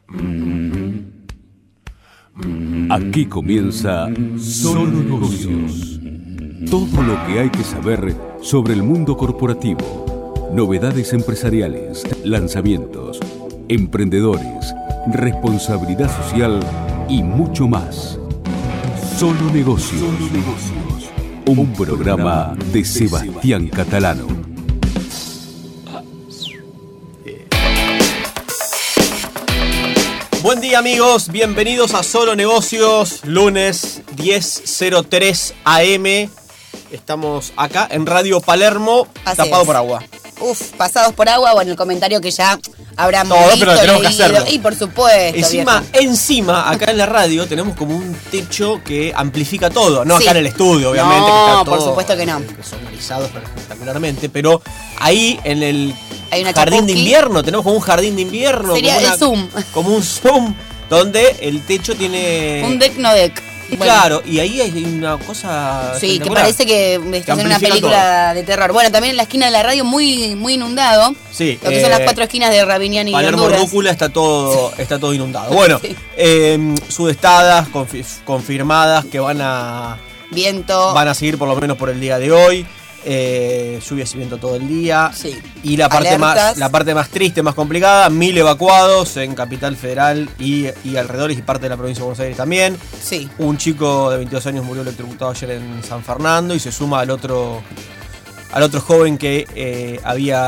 Aquí comienza Solo Negocios. Todo lo que hay que saber sobre el mundo corporativo, novedades empresariales, lanzamientos, emprendedores, responsabilidad social y mucho más. Solo Negocios. Un programa de Sebastián Catalano. Buen día, amigos, bienvenidos a Solo Negocios, lunes 10:03 AM. Estamos acá en Radio Palermo, Así tapado es. por agua. Pasados por agua, bueno, el comentario que ya habrán Todo, visto, pero tenemos que leído. hacerlo. Y por supuesto, Encima, acá en la radio tenemos como un techo que amplifica todo. No Sí. acá en el estudio, obviamente, No, que está todo por supuesto que no. Sonorizado espectacularmente, pero ahí en el Hay una jardín de chapuqui. invierno, tenemos como un jardín de invierno. Sería como el Zoom. Como un Zoom, donde el techo tiene... Un deck no deck. Bueno, Claro, y ahí hay una cosa... sí, que espectacular. parece que estás en una amplifica película de terror. Bueno, también en la esquina de la radio muy inundado. Sí, Lo que son las cuatro esquinas de Rabiniani y Palermo Honduras. Rúcula está todo inundado. Bueno, Sí. sudestadas confirmadas que van a Viento. seguir por lo menos por el día de hoy. Lluvias y viento todo el día. Sí. Y la parte más triste, más complicada, 1000 evacuados en Capital Federal y alrededores y parte de la provincia de Buenos Aires también. Sí. Un chico de 22 años murió electrocutado ayer en San Fernando y se suma al otro joven que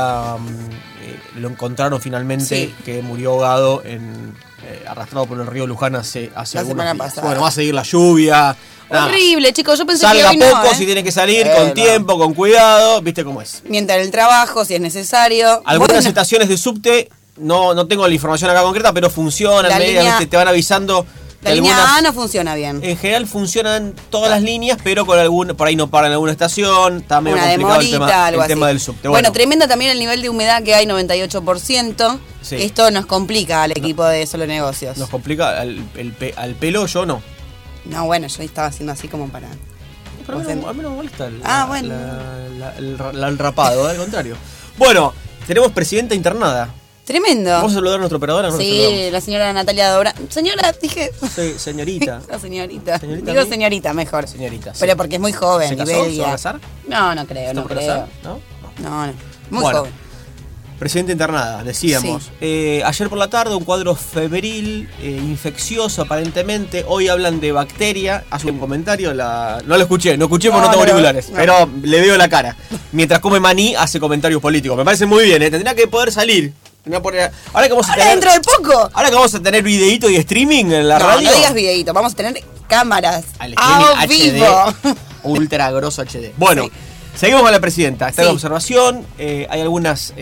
lo encontraron finalmente, Sí. que murió ahogado arrastrado por el río Luján hace La algunos semana días. pasada. Bueno, va a seguir la lluvia. Nada. Horrible, chicos. Yo pensé Salga que hoy poco no, si tiene que salir, No. con tiempo, con cuidado, viste cómo es. Mientras el trabajo, si es necesario. Algunas Bueno, estaciones de subte, no tengo la información acá concreta, pero funcionan, La línea- te van avisando. la que línea algunas- A no funciona bien. En general funcionan todas las líneas, pero por ahí no paran en alguna estación, está medio Una complicado demorita, algo el tema así. del subte. Bueno, tremenda también el nivel de humedad que hay, 98%. Sí. Esto nos complica al equipo de Solo Negocios. nos complica al pelo, yo no. No, bueno, yo estaba haciendo así como para... Pero a mí no me molesta bueno. el rapado, al contrario. Bueno, tenemos presidenta internada. Tremendo. ¿Vamos a saludar a nuestra operadora? ¿No la Sí, saludamos? la señora Natalia Dobra. Señora, dije... Sí, señorita. La señorita. ¿Señorita Digo a mí? señorita, mejor. Señorita, sí. Pero porque es muy joven. ¿Se y casó? ¿Se va a bella. casar? No creo, ¿Está no por creo. casar? ¿No? No. Muy Bueno. joven. Presidenta internada, decíamos. Ayer por la tarde un cuadro febril, infeccioso aparentemente. Hoy hablan de bacteria. Hace un comentario, no lo escuché porque no tengo auriculares. no. Pero le veo la cara. Mientras come maní hace comentarios políticos. Me parece muy bien, tendría que poder salir. Ahora que vamos a Ahora tener, dentro de poco. ahora que vamos a tener videíto y streaming en la radio. No digas videíto. Vamos a tener cámaras. Al streaming A HD, vivo. ultra grosso HD. Bueno, Sí. seguimos con la presidenta. Está en Sí. observación. Hay algunas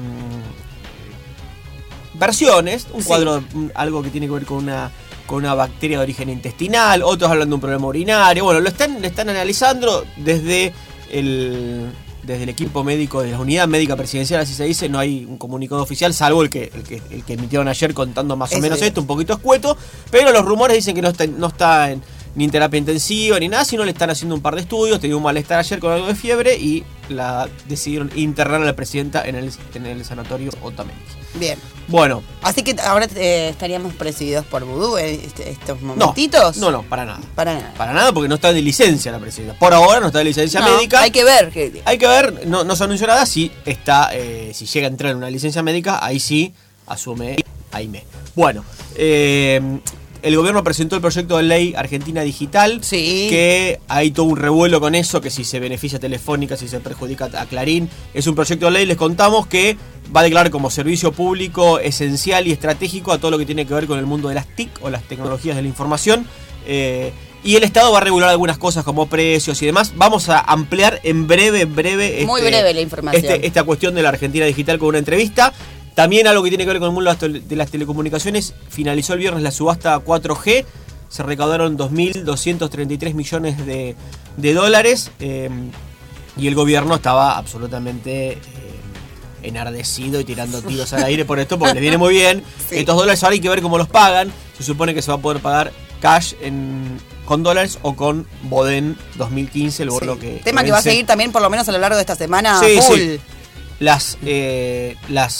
versiones. Un Sí. cuadro, algo que tiene que ver con una bacteria de origen intestinal. Otros hablan de un problema urinario. Bueno, le están analizando desde el equipo médico de la unidad médica presidencial, así se dice. No hay un comunicado oficial, salvo el que emitieron ayer contando más o Eso menos es. esto, un poquito escueto. Pero los rumores dicen que no está ni en terapia intensiva ni nada, sino le están haciendo un par de estudios. Tenía un malestar ayer con algo de fiebre y la decidieron internar a la presidenta en el sanatorio Otamendi. Bien. Bueno, Así que ahora estaríamos presididos por vudú en estos momentitos. no, para nada. Para nada. Para nada, porque no está de licencia la presidenta. Por ahora no está de licencia No, médica. Hay que ver. Hay que ver, no se anunció nada. Si llega a entrar en una licencia médica, ahí sí asume AIME. Bueno, el gobierno presentó el proyecto de ley Argentina Digital. Sí. Que hay todo un revuelo con eso, que si se beneficia a Telefónica, si se perjudica a Clarín. Es un proyecto de ley, les contamos, que va a declarar como servicio público esencial y estratégico a todo lo que tiene que ver con el mundo de las TIC o las tecnologías de la información. Y el Estado va a regular algunas cosas como precios y demás. Vamos a ampliar en breve. Muy breve la información. Esta cuestión de la Argentina Digital con una entrevista. También algo que tiene que ver con el mundo de las telecomunicaciones. Finalizó el viernes la subasta 4G. Se recaudaron 2.233 millones de dólares. Y el gobierno estaba absolutamente enardecido y tirando tiros al aire por esto, porque les viene muy bien. Sí. Estos dólares ahora hay que ver cómo los pagan. Se supone que se va a poder pagar cash con dólares o con Boden 2015, el bono que Tema que vence. va a seguir también por lo menos a lo largo de esta semana. Sí, full. sí. Las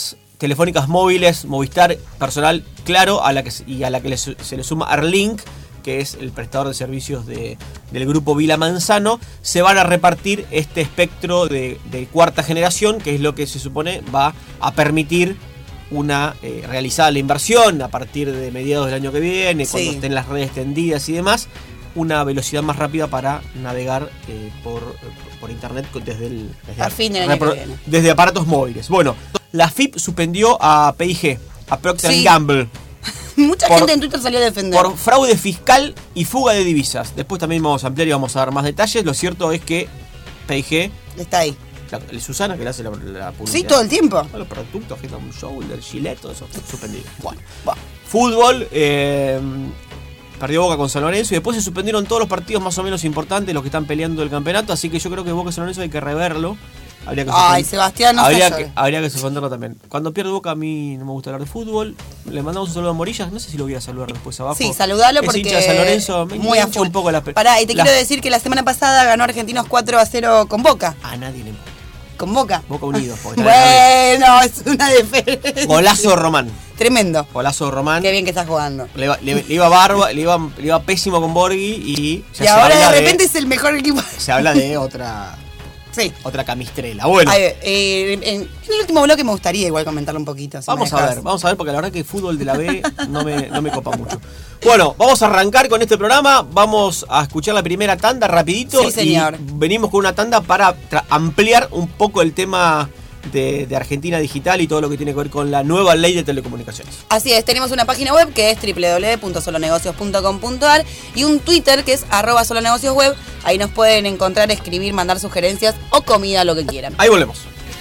telefónicas móviles, Movistar, Personal, Claro, a la que se le suma Arlink, que es el prestador de servicios del grupo Vila Manzano, se van a repartir este espectro de cuarta generación, que es lo que se supone va a permitir una realizada la inversión a partir de mediados del año que viene, cuando estén las redes tendidas y demás, una velocidad más rápida para navegar por internet desde aparatos móviles. Bueno, la FIP suspendió a P&G, a Procter & Gamble. Mucha gente en Twitter salió a defender. Por fraude fiscal y fuga de divisas. Después también vamos a ampliar y vamos a dar más detalles. Lo cierto es que P&G está ahí. Susana, que le hace la publicidad. Sí, todo el tiempo. Los productos, Head & Shoulders, Gillette, todo eso suspendido. Bueno. Fútbol, perdió Boca con San Lorenzo y después se suspendieron todos los partidos más o menos importantes, los que están peleando el campeonato. Así que yo creo que Boca y San Lorenzo hay que reverlo. Sebastián, no habría que suspenderlo también. Cuando pierde Boca, a mí no me gusta hablar de fútbol. Le mandamos un saludo a Morillas. No sé si lo voy a saludar después abajo. Sí, saludalo porque hincha de San Lorenzo, muy a full. Un poco Pará, y te quiero decir que la semana pasada ganó Argentinos 4-0 con Boca. A nadie le importa. ¿Con Boca? Boca Unidos. Bueno, es una diferencia. Golazo Román. Tremendo. Golazo Román. Qué bien que estás jugando. Le iba pésimo con Borghi y ahora de repente es el mejor equipo. Se habla de otra camistrela. Bueno. En el último bloque me gustaría igual comentarlo un poquito. Vamos a ver, porque la verdad que el fútbol de la B no me copa mucho. Bueno, vamos a arrancar con este programa. Vamos a escuchar la primera tanda rapidito. Sí, señor. Y venimos con una tanda para ampliar un poco el tema de Argentina Digital y todo lo que tiene que ver con la nueva ley de telecomunicaciones. Así es, tenemos una página web que es www.solonegocios.com.ar y un Twitter que es @solonegociosweb. Ahí nos pueden encontrar, escribir, mandar sugerencias o comida, lo que quieran. Ahí volvemos.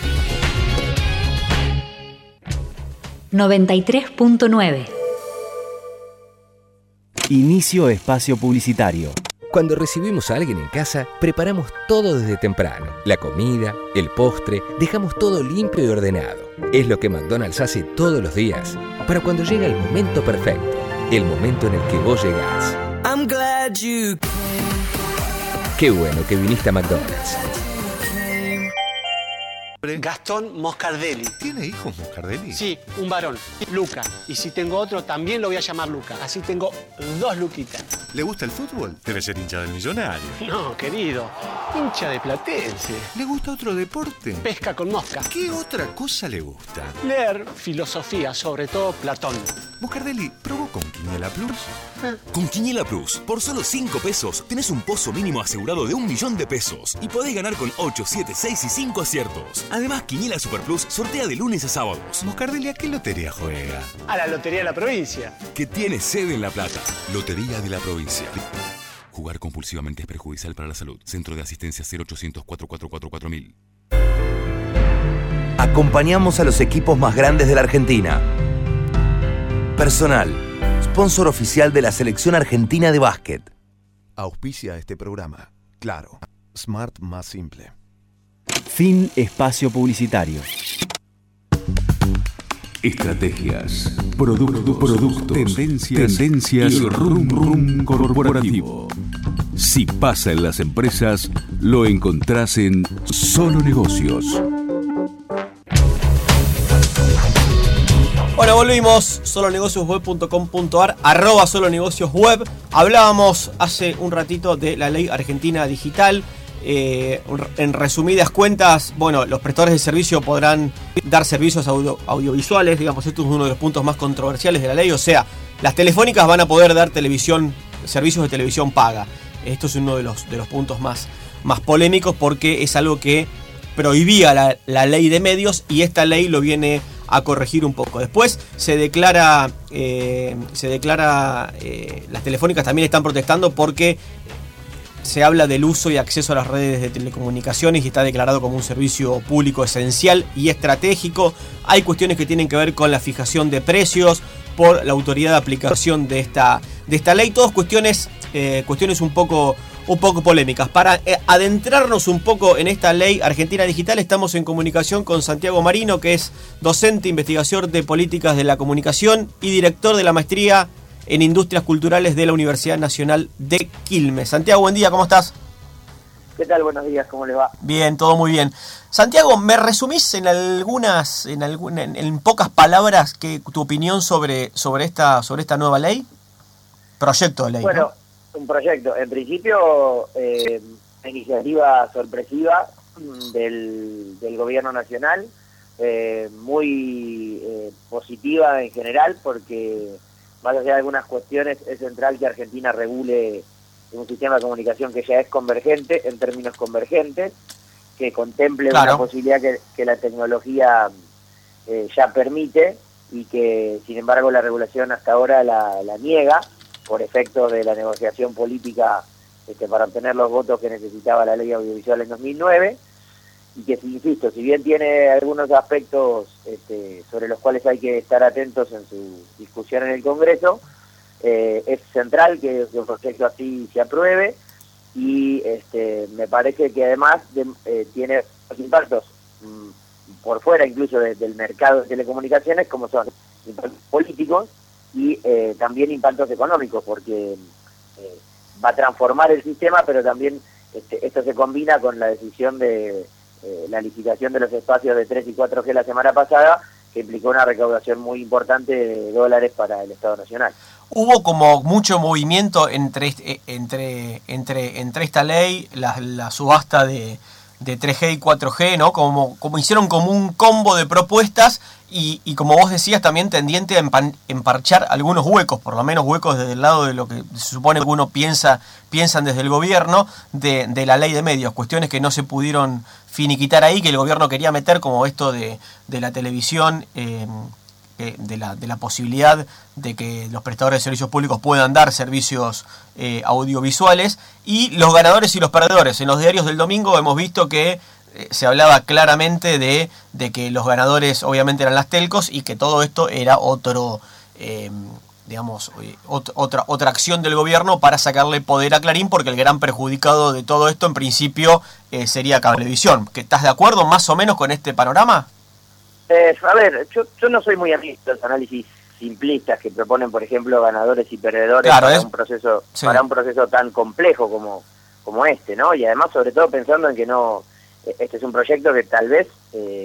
93.9. Inicio espacio publicitario. Cuando recibimos a alguien en casa, preparamos todo desde temprano. La comida, el postre, dejamos todo limpio y ordenado. Es lo que McDonald's hace todos los días, para cuando llega el momento perfecto, el momento en el que vos llegás. I'm glad you came. Qué bueno que viniste a McDonald's. Gastón Moscardelli. ¿Tiene hijos Moscardelli? Sí, un varón, Luca. Y si tengo otro, también lo voy a llamar Luca. Así tengo 2 Luquitas. ¿Le gusta el fútbol? Debe ser hincha del Millonario. No, querido. Hincha de Platense. ¿Le gusta otro deporte? Pesca con mosca. ¿Qué otra cosa le gusta? Leer filosofía, sobre todo Platón. Moscardelli, ¿probó con Quiniela Plus? Con Quiniela Plus, por solo 5 pesos, tenés un pozo mínimo asegurado de 1.000.000 de pesos. Y podés ganar con 8, 7, 6 y 5 aciertos. Además, Quiniela Super Plus sortea de lunes a sábados. Moscardelli, ¿a qué lotería juega? A la Lotería de la Provincia. Que tiene sede en La Plata. Lotería de la Provincia. Jugar compulsivamente es perjudicial para la salud. Centro de Asistencia 0800 444 4000. Acompañamos a los equipos más grandes de la Argentina. Personal, sponsor oficial de la Selección Argentina de Básquet. Auspicia este programa. Claro, Smart más simple. Fin espacio publicitario. Estrategias, productos, tendencias y rum corporativo. Si pasa en las empresas, lo encontrás en Solo Negocios. Bueno, volvimos, solonegociosweb.com.ar, @solonegociosweb. Hablábamos hace un ratito de la ley Argentina Digital. En resumidas cuentas, bueno, los prestadores de servicio podrán dar servicios audiovisuales, digamos, esto es uno de los puntos más controversiales de la ley, o sea, las telefónicas van a poder dar servicios de televisión paga. Esto es uno de los puntos más polémicos porque es algo que prohibía la ley de medios y esta ley lo viene a corregir un poco. Después se declara las telefónicas también están protestando porque se habla del uso y acceso a las redes de telecomunicaciones y está declarado como un servicio público esencial y estratégico. Hay cuestiones que tienen que ver con la fijación de precios por la autoridad de aplicación de esta ley. Todas cuestiones un poco polémicas. Para adentrarnos un poco en esta ley Argentina Digital, estamos en comunicación con Santiago Marino, que es docente, investigador de políticas de la comunicación y director de la maestría en Industrias Culturales de la Universidad Nacional de Quilmes. Santiago, buen día, ¿cómo estás? ¿Qué tal? Buenos días, ¿cómo les va? Bien, todo muy bien. Santiago, ¿me resumís en pocas palabras tu opinión sobre esta nueva ley? Proyecto de ley. Bueno, ¿no? Un proyecto. En principio, una iniciativa sorpresiva del gobierno nacional, muy positiva en general, porque más allá de algunas cuestiones, es central que Argentina regule un sistema de comunicación que ya es convergente, en términos convergentes, que contemple una posibilidad que la tecnología ya permite y que, sin embargo, la regulación hasta ahora la niega por efecto de la negociación política para obtener los votos que necesitaba la ley audiovisual en 2009, y que, insisto, si bien tiene algunos aspectos sobre los cuales hay que estar atentos en su discusión en el Congreso, es central que un proyecto así se apruebe, y me parece que además tiene impactos por fuera incluso del mercado de telecomunicaciones, como son impactos políticos y también impactos económicos, porque va a transformar el sistema, pero también esto se combina con la decisión de la licitación de los espacios de 3 y 4G la semana pasada, que implicó una recaudación muy importante de dólares para el Estado Nacional. Hubo como mucho movimiento entre esta ley, la subasta de 3G y 4G, ¿no? Como hicieron como un combo de propuestas y como vos decías, también tendiente a emparchar algunos huecos, por lo menos huecos desde el lado de lo que se supone que uno piensan desde el gobierno de la ley de medios, cuestiones que no se pudieron finiquitar ahí, que el gobierno quería meter, como esto de la televisión, de la posibilidad de que los prestadores de servicios públicos puedan dar servicios audiovisuales, y los ganadores y los perdedores. En los diarios del domingo hemos visto que se hablaba claramente de que los ganadores obviamente eran las telcos, y que todo esto era otra acción del gobierno para sacarle poder a Clarín, porque el gran perjudicado de todo esto en principio sería Cablevisión. ¿Estás de acuerdo más o menos con este panorama? A ver, yo no soy muy amigo de los análisis simplistas que proponen, por ejemplo, ganadores y perdedores para un proceso tan complejo como este, ¿no? Y además, sobre todo, pensando en que este es un proyecto que tal vez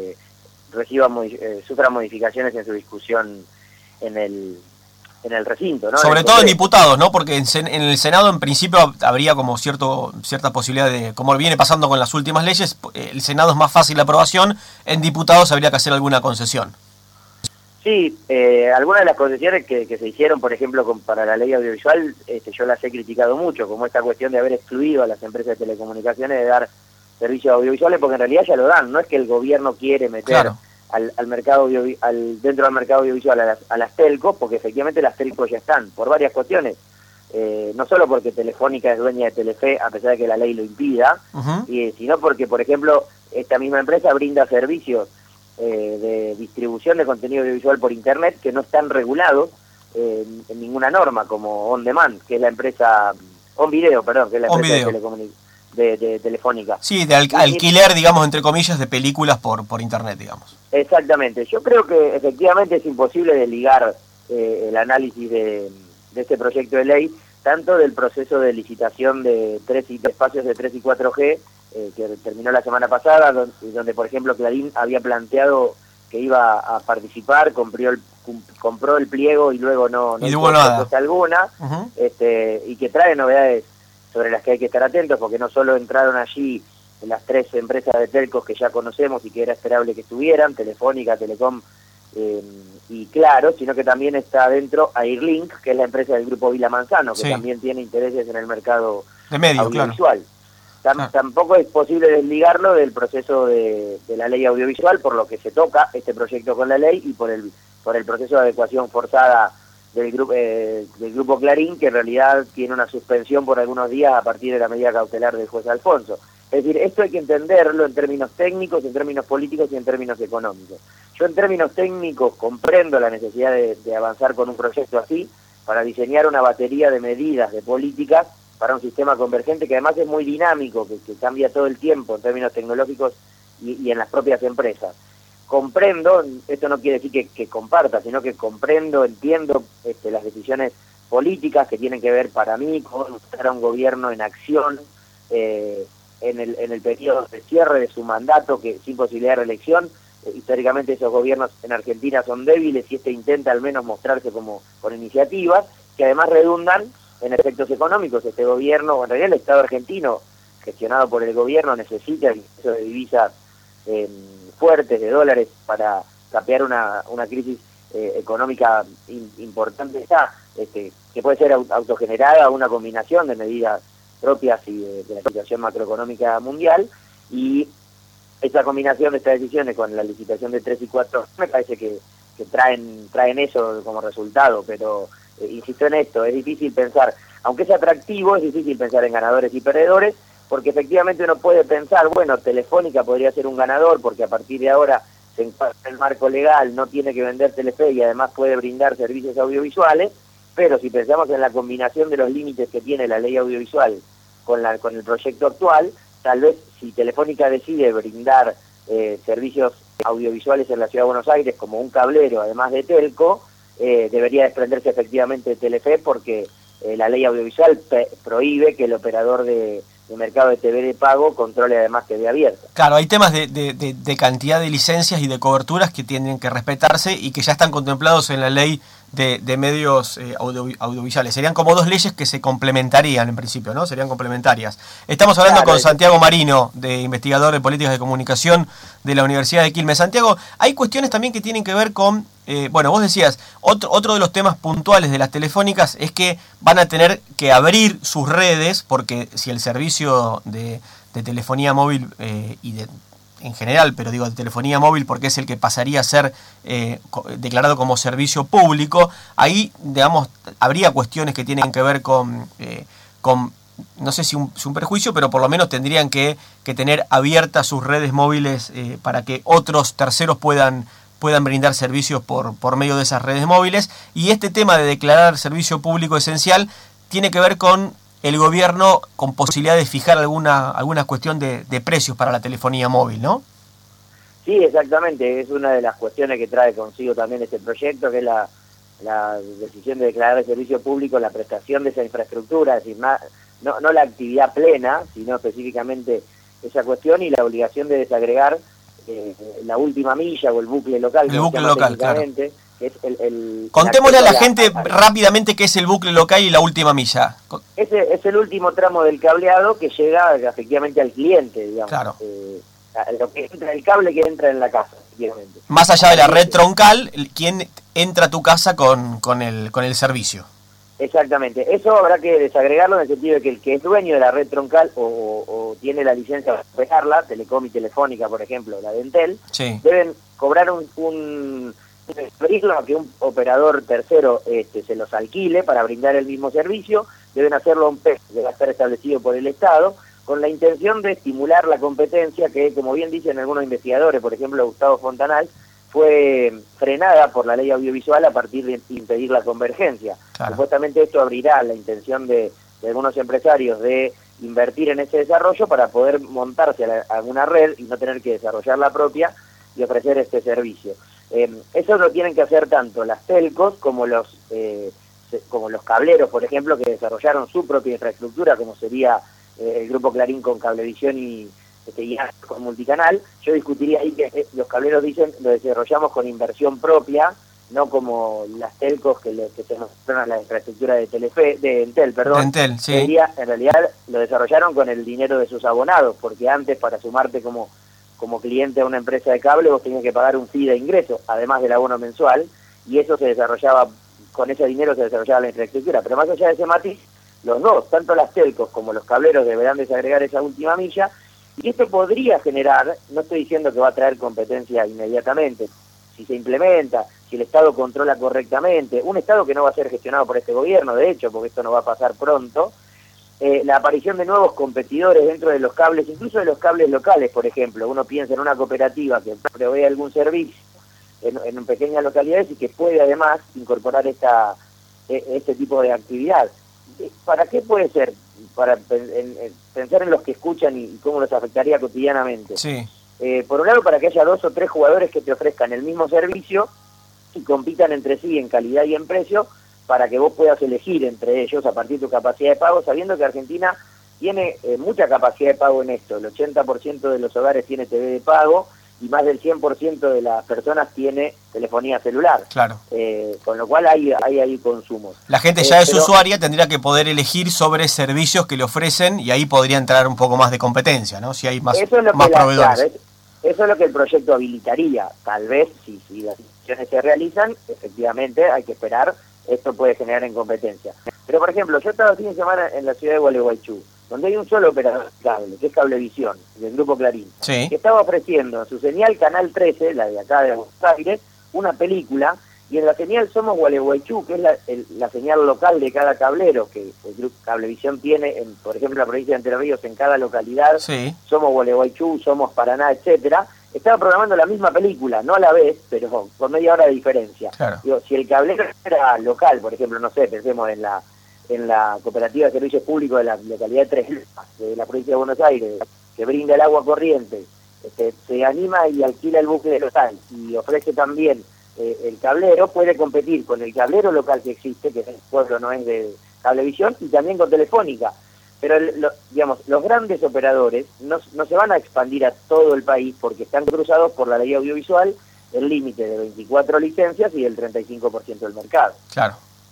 sufra modificaciones en su discusión en el recinto, ¿no? Sobre todo en diputados, ¿no? Porque en el Senado en principio habría como cierta posibilidad de, como viene pasando con las últimas leyes, el Senado es más fácil la aprobación, en diputados habría que hacer alguna concesión. Sí, algunas de las concesiones que se hicieron, por ejemplo, para la ley audiovisual, yo las he criticado mucho, como esta cuestión de haber excluido a las empresas de telecomunicaciones de dar servicios audiovisuales, porque en realidad ya lo dan, no es que el gobierno quiere meter al mercado dentro del mercado audiovisual a las telcos, porque efectivamente las telcos ya están, por varias cuestiones, no solo porque Telefónica es dueña de Telefe, a pesar de que la ley lo impida, sino porque, por ejemplo, esta misma empresa brinda servicios de distribución de contenido audiovisual por internet que no están regulados en ninguna norma, como On Demand, que es la empresa On Video, perdón, que es la empresa de Telefónica. Sí, de alquiler, digamos, entre comillas, de películas por internet, digamos. Exactamente. Yo creo que efectivamente es imposible desligar el análisis de este proyecto de ley, tanto del proceso de licitación de espacios de 3 y 4G, que terminó la semana pasada, donde por ejemplo Clarín había planteado que iba a participar, compró el pliego y luego no tuvo nada alguna, y que trae novedades sobre las que hay que estar atentos, porque no solo entraron allí las 3 empresas de telcos que ya conocemos y que era esperable que estuvieran, Telefónica, Telecom y Claro, sino que también está adentro Airlink, que es la empresa del grupo Vila Manzano, que también tiene intereses en el mercado de medios, audiovisual. Tampoco es posible desligarlo del proceso de la ley audiovisual, por lo que se toca este proyecto con la ley, y por el proceso de adecuación forzada del grupo Clarín, que en realidad tiene una suspensión por algunos días a partir de la medida cautelar del juez Alfonso. Es decir, esto hay que entenderlo en términos técnicos, en términos políticos y en términos económicos. Yo en términos técnicos comprendo la necesidad de avanzar con un proyecto así para diseñar una batería de medidas, de políticas para un sistema convergente que además es muy dinámico, que cambia todo el tiempo en términos tecnológicos y en las propias empresas. Comprendo, esto no quiere decir que comparta, sino que entiendo las decisiones políticas que tienen que ver para mí con mostrar a un gobierno en acción, en el periodo de cierre de su mandato, que sin posibilidad de reelección. Históricamente esos gobiernos en Argentina son débiles y este intenta al menos mostrarse como con iniciativas que además redundan en efectos económicos. Este gobierno, o en realidad el Estado argentino, gestionado por el gobierno, necesita el ingreso de divisas fuertes, de dólares, para capear una crisis económica importante, que puede ser autogenerada, una combinación de medidas propias y de la situación macroeconómica mundial, y esa combinación de estas decisiones con la licitación de 3 y 4 me parece que traen eso como resultado, pero insisto en esto, es difícil pensar, aunque es atractivo, es difícil pensar en ganadores y perdedores, porque efectivamente uno puede pensar, bueno, Telefónica podría ser un ganador, porque a partir de ahora se encuentra en el marco legal, no tiene que vender Telefe y además puede brindar servicios audiovisuales, pero si pensamos en la combinación de los límites que tiene la ley audiovisual con el proyecto actual, tal vez si Telefónica decide brindar servicios audiovisuales en la Ciudad de Buenos Aires como un cablero, además de Telco, debería desprenderse efectivamente de Telefe, porque la ley audiovisual prohíbe que el operador de mercado de TV de pago controle además TV abierta. Claro, hay temas de cantidad de licencias y de coberturas que tienen que respetarse y que ya están contemplados en la ley de medios audiovisuales. Serían como dos leyes que se complementarían en principio, ¿no? Serían complementarias. Estamos hablando con Santiago Marino, investigador de políticas de comunicación de la Universidad de Quilmes. Santiago, hay cuestiones también que tienen que ver con, bueno, vos decías, otro de los temas puntuales de las telefónicas es que van a tener que abrir sus redes, porque si el servicio de telefonía móvil en general, pero digo de telefonía móvil porque es el que pasaría a ser declarado como servicio público, ahí, digamos, habría cuestiones que tienen que ver con no sé si un perjuicio, pero por lo menos tendrían que tener abiertas sus redes móviles para que otros terceros puedan brindar servicios por medio de esas redes móviles. Y este tema de declarar servicio público esencial tiene que ver con el gobierno con posibilidad de fijar alguna cuestión de precios para la telefonía móvil, ¿no? Sí, exactamente. Es una de las cuestiones que trae consigo también este proyecto, que es la decisión de declarar el servicio público la prestación de esa infraestructura, es decir, no la actividad plena, sino específicamente esa cuestión, y la obligación de desagregar la última milla o el bucle local. El bucle local, claro. Que es contémosle a la gente rápidamente qué es el bucle local y la última milla. Es el último tramo del cableado que llega efectivamente al cliente, digamos. Claro. Lo que entra, el cable que entra en la casa, efectivamente. Más allá de la red troncal, ¿quién entra a tu casa con el servicio? Exactamente. Eso habrá que desagregarlo en el sentido de que el que es dueño de la red troncal o tiene la licencia para operarla, Telecom y Telefónica, por ejemplo, la de Entel, sí, deben cobrar un a que un operador tercero se los alquile para brindar el mismo servicio. Deben hacerlo a un precio que va a estar establecido por el Estado, con la intención de estimular la competencia que, como bien dicen algunos investigadores, por ejemplo Gustavo Fontanal, fue frenada por la ley audiovisual a partir de impedir la convergencia. Claro. Supuestamente esto abrirá la intención de algunos empresarios de invertir en ese desarrollo para poder montarse a alguna red y no tener que desarrollar la propia y ofrecer este servicio. Eso lo tienen que hacer tanto las telcos como los cableros, por ejemplo, que desarrollaron su propia infraestructura, como sería el Grupo Clarín con Cablevisión y con Multicanal. Yo discutiría ahí que los cableros dicen lo desarrollamos con inversión propia, no como las telcos que se mostraron a la infraestructura de Entel, perdón. Entel, sí. En realidad lo desarrollaron con el dinero de sus abonados, porque antes, para sumarte como cliente a una empresa de cable, vos tenías que pagar un fee de ingreso, además del abono mensual, y eso se desarrollaba, con ese dinero se desarrollaba la infraestructura. Pero más allá de ese matiz, los dos, tanto las telcos como los cableros, deberán desagregar esa última milla, y esto podría generar, no estoy diciendo que va a traer competencia inmediatamente, si se implementa, si el Estado controla correctamente, un Estado que no va a ser gestionado por este gobierno, de hecho, porque esto no va a pasar pronto, la aparición de nuevos competidores dentro de los cables, incluso de los cables locales, por ejemplo. Uno piensa en una cooperativa que provee algún servicio en pequeñas localidades y que puede además incorporar este tipo de actividad. ¿Para qué puede ser? Para pensar en los que escuchan y cómo los afectaría cotidianamente. Sí. Por un lado, para que haya 2 o 3 jugadores que te ofrezcan el mismo servicio y compitan entre sí en calidad y en precio, para que vos puedas elegir entre ellos a partir de tu capacidad de pago, sabiendo que Argentina tiene mucha capacidad de pago en esto. El 80% de los hogares tiene TV de pago y más del 100% de las personas tiene telefonía celular. Claro. Con lo cual hay ahí consumos. La gente ya es usuaria, tendría que poder elegir sobre servicios que le ofrecen y ahí podría entrar un poco más de competencia, ¿no? Si hay más proveedores. Eso es lo que el proyecto habilitaría. Tal vez, si las decisiones se realizan, efectivamente hay que esperar, esto puede generar incompetencia. Pero, por ejemplo, yo estaba el fin de semana en la ciudad de Gualeguaychú, donde hay un solo operador de cable, que es Cablevisión, del Grupo Clarín, sí, que estaba ofreciendo en su señal Canal 13, la de acá de Buenos Aires, una película, y en la señal Somos Gualeguaychú, que es la señal local de cada cablero, que el Grupo Cablevisión tiene, por ejemplo, en la provincia de Entre Ríos, en cada localidad, sí, Somos Gualeguaychú, Somos Paraná, etcétera, estaba programando la misma película, no a la vez, pero con media hora de diferencia. Claro. Digo, si el cablero era local, por ejemplo, no sé, pensemos en la Cooperativa de Servicios Públicos de la localidad de Tres Lomas, de la provincia de Buenos Aires, que brinda el agua corriente, se anima y alquila el bucle local y ofrece también el cablero, puede competir con el cablero local que existe, que es el pueblo, no es de Cablevisión, y también con Telefónica. Pero, digamos, los grandes operadores no se van a expandir a todo el país porque están cruzados por la ley audiovisual, el límite de 24 licencias y el 35% del mercado. Claro,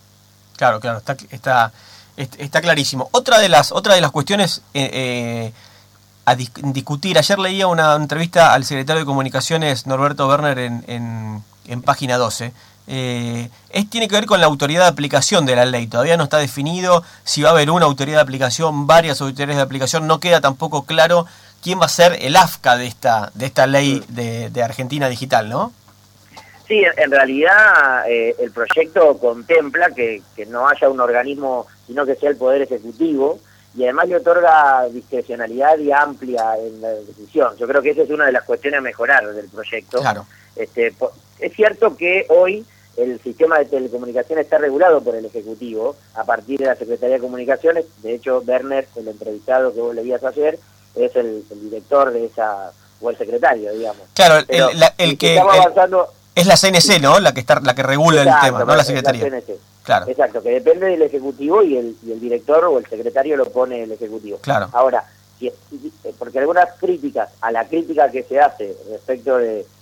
está clarísimo. Otra de las cuestiones a discutir, ayer leía una entrevista al secretario de Comunicaciones, Norberto Werner, en Página 12, tiene que ver con la autoridad de aplicación de la ley. Todavía no está definido si va a haber una autoridad de aplicación, varias autoridades de aplicación, no queda tampoco claro quién va a ser el AFCA de esta ley de Argentina Digital, ¿no? Sí, en realidad el proyecto contempla que no haya un organismo, sino que sea el Poder Ejecutivo, y además le otorga discrecionalidad y amplia en la decisión. Yo creo que esa es una de las cuestiones a mejorar del proyecto. Claro. Es cierto que hoy el sistema de telecomunicaciones está regulado por el Ejecutivo a partir de la Secretaría de Comunicaciones. De hecho, Werner, el entrevistado que vos leías ayer, es el director de esa, o el secretario, digamos. Claro, pero el que estamos avanzando. Es la CNC, ¿no? La que regula el tema, no la Secretaría. La CNC. Claro. Exacto, que depende del Ejecutivo y el director o el secretario lo pone el Ejecutivo. Claro. Ahora, porque algunas críticas a la crítica que se hace respecto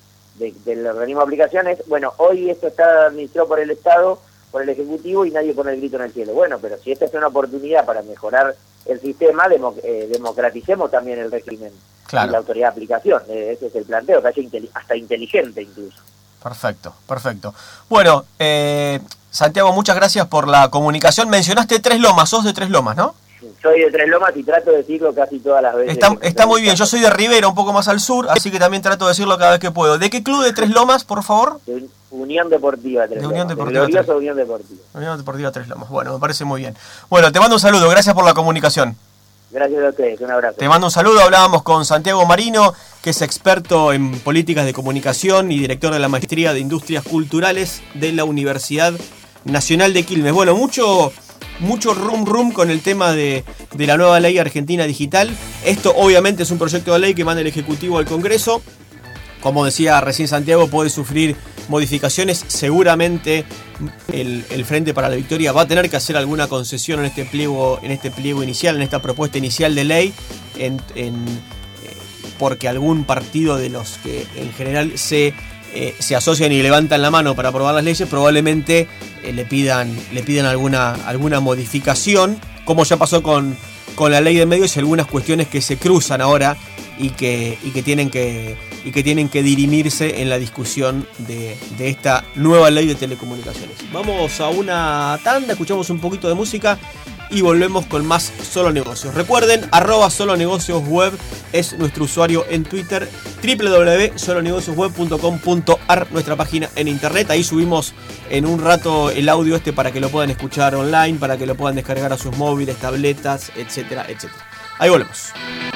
del organismo de aplicaciones, bueno, hoy esto está administrado por el Estado, por el Ejecutivo y nadie pone el grito en el cielo. Bueno, pero si esta es una oportunidad para mejorar el sistema, democraticemos también el régimen y la autoridad de aplicación. Ese es el planteo, que haya hasta inteligente incluso. Perfecto. Bueno, Santiago, muchas gracias por la comunicación. Mencionaste Tres Lomas, sos de Tres Lomas, ¿no? Soy de Tres Lomas y trato de decirlo casi todas las veces. Está muy bien, yo soy de Rivera, un poco más al sur, así que también trato de decirlo cada vez que puedo. ¿De qué club de Tres Lomas, por favor? De Unión Deportiva Tres Lomas. Gloriosa Unión Deportiva. Unión Deportiva Tres Lomas, bueno, me parece muy bien. Bueno, te mando un saludo, gracias por la comunicación. Gracias a ustedes, un abrazo. Te mando un saludo, hablábamos con Santiago Marino, que es experto en políticas de comunicación y director de la Maestría de Industrias Culturales de la Universidad Nacional de Quilmes. Bueno, mucho rum con el tema de la nueva ley argentina digital. Esto obviamente es un proyecto de ley que manda el Ejecutivo al Congreso. Como decía recién Santiago, puede sufrir modificaciones. Seguramente el Frente para la Victoria va a tener que hacer alguna concesión en este pliego inicial, en esta propuesta inicial de ley, porque algún partido de los que en general se asocian y levantan la mano para aprobar las leyes probablemente le pidan alguna modificación, como ya pasó con la ley de medios y algunas cuestiones que se cruzan ahora y que tienen que dirimirse en la discusión de esta nueva ley de telecomunicaciones. Vamos a una tanda, escuchamos un poquito de música y volvemos con más Solo Negocios. Recuerden, @solonegociosweb es nuestro usuario en Twitter, www.solonegociosweb.com.ar, nuestra página en internet. Ahí subimos en un rato el audio para que lo puedan escuchar online, para que lo puedan descargar a sus móviles, tabletas, etcétera. Ahí volvemos.